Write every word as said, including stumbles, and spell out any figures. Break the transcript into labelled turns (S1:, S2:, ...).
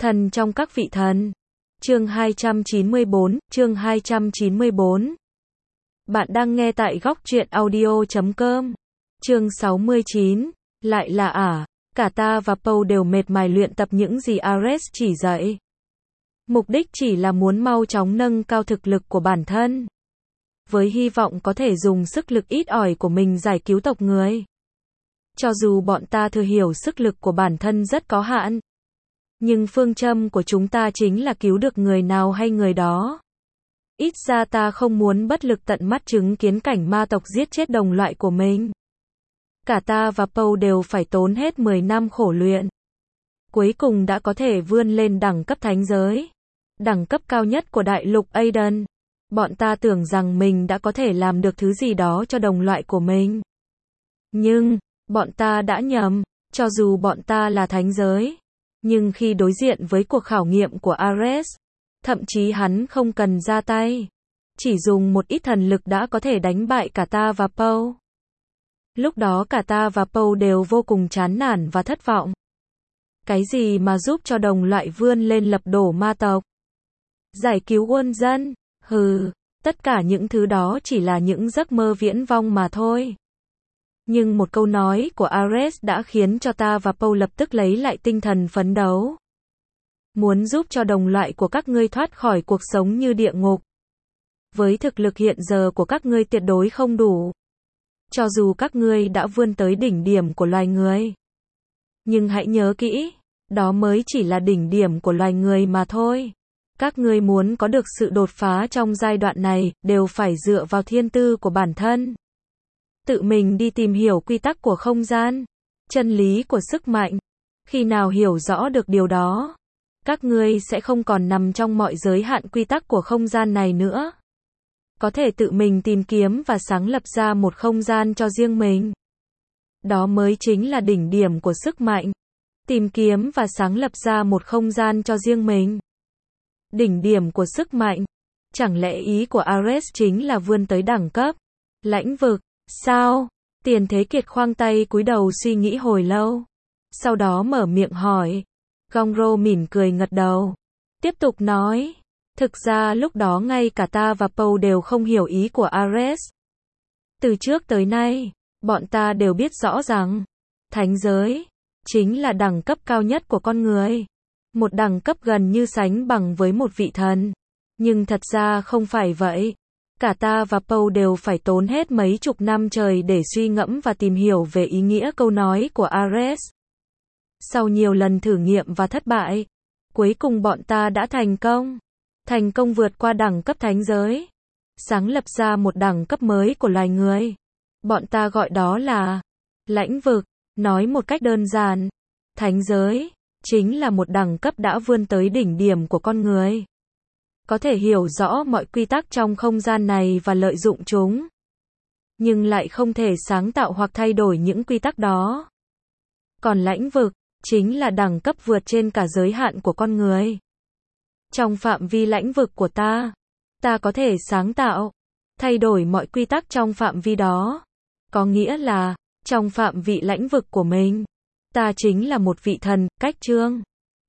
S1: Thần trong các vị thần. Chương hai trăm chín mươi bốn, chương hai trăm chín mươi bốn. Bạn đang nghe tại góc truyện audio chấm com. Chương sáu mươi chín, lại là ả, cả ta và Paul đều mệt mài luyện tập những gì Ares chỉ dạy. Mục đích chỉ là muốn mau chóng nâng cao thực lực của bản thân, với hy vọng có thể dùng sức lực ít ỏi của mình giải cứu tộc người. Cho dù bọn ta thừa hiểu sức lực của bản thân rất có hạn, nhưng phương châm của chúng ta chính là cứu được người nào hay người đó. Ít ra ta không muốn bất lực tận mắt chứng kiến cảnh ma tộc giết chết đồng loại của mình. Cả ta và Paul đều phải tốn hết mười năm khổ luyện, cuối cùng đã có thể vươn lên đẳng cấp thánh giới, đẳng cấp cao nhất của đại lục Aiden. Bọn ta tưởng rằng mình đã có thể làm được thứ gì đó cho đồng loại của mình. Nhưng, bọn ta đã nhầm, cho dù bọn ta là thánh giới, nhưng khi đối diện với cuộc khảo nghiệm của Ares, thậm chí hắn không cần ra tay, chỉ dùng một ít thần lực đã có thể đánh bại cả ta và Paul. Lúc đó cả ta và Paul đều vô cùng chán nản và thất vọng. Cái gì mà giúp cho đồng loại vươn lên lật đổ ma tộc, giải cứu quân dân, hừ, tất cả những thứ đó chỉ là những giấc mơ viễn vông mà thôi. Nhưng một câu nói của Ares đã khiến cho ta và Paul lập tức lấy lại tinh thần phấn đấu. Muốn giúp cho đồng loại của các ngươi thoát khỏi cuộc sống như địa ngục. Với thực lực hiện giờ của các ngươi tuyệt đối không đủ. Cho dù các ngươi đã vươn tới đỉnh điểm của loài người, nhưng hãy nhớ kỹ, đó mới chỉ là đỉnh điểm của loài người mà thôi. Các ngươi muốn có được sự đột phá trong giai đoạn này, đều phải dựa vào thiên tư của bản thân. Tự mình đi tìm hiểu quy tắc của không gian, chân lý của sức mạnh. Khi nào hiểu rõ được điều đó, các ngươi sẽ không còn nằm trong mọi giới hạn quy tắc của không gian này nữa. Có thể tự mình tìm kiếm và sáng lập ra một không gian cho riêng mình. Đó mới chính là đỉnh điểm của sức mạnh. Tìm kiếm và sáng lập ra một không gian cho riêng mình. Đỉnh điểm của sức mạnh. Chẳng lẽ ý của Ares chính là vươn tới đẳng cấp lãnh vực, sao? Tiền Thế Kiệt khoang tay cúi đầu suy nghĩ hồi lâu. Sau đó mở miệng hỏi. Gongro mỉm cười gật đầu. Tiếp tục nói. Thực ra lúc đó ngay cả ta và Paul đều không hiểu ý của Ares. Từ trước tới nay, bọn ta đều biết rõ rằng, thánh giới chính là đẳng cấp cao nhất của con người. Một đẳng cấp gần như sánh bằng với một vị thần. Nhưng thật ra không phải vậy. Cả ta và Paul đều phải tốn hết mấy chục năm trời để suy ngẫm và tìm hiểu về ý nghĩa câu nói của Ares. Sau nhiều lần thử nghiệm và thất bại, cuối cùng bọn ta đã thành công. Thành công vượt qua đẳng cấp thánh giới, sáng lập ra một đẳng cấp mới của loài người. Bọn ta gọi đó là lãnh vực. Nói một cách đơn giản, thánh giới chính là một đẳng cấp đã vươn tới đỉnh điểm của con người. Có thể hiểu rõ mọi quy tắc trong không gian này và lợi dụng chúng, nhưng lại không thể sáng tạo hoặc thay đổi những quy tắc đó. Còn lãnh vực chính là đẳng cấp vượt trên cả giới hạn của con người. Trong phạm vi lãnh vực của ta, ta có thể sáng tạo, thay đổi mọi quy tắc trong phạm vi đó. Có nghĩa là, trong phạm vị lãnh vực của mình, ta chính là một vị thần, cách chương.